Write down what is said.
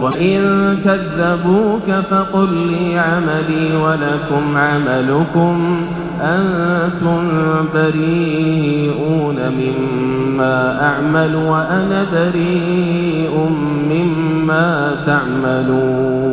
وإن كذبوك فقل لي عملي ولكم عملكم أنتم بريئون مما أعمل وأنا بريء مما تعملون.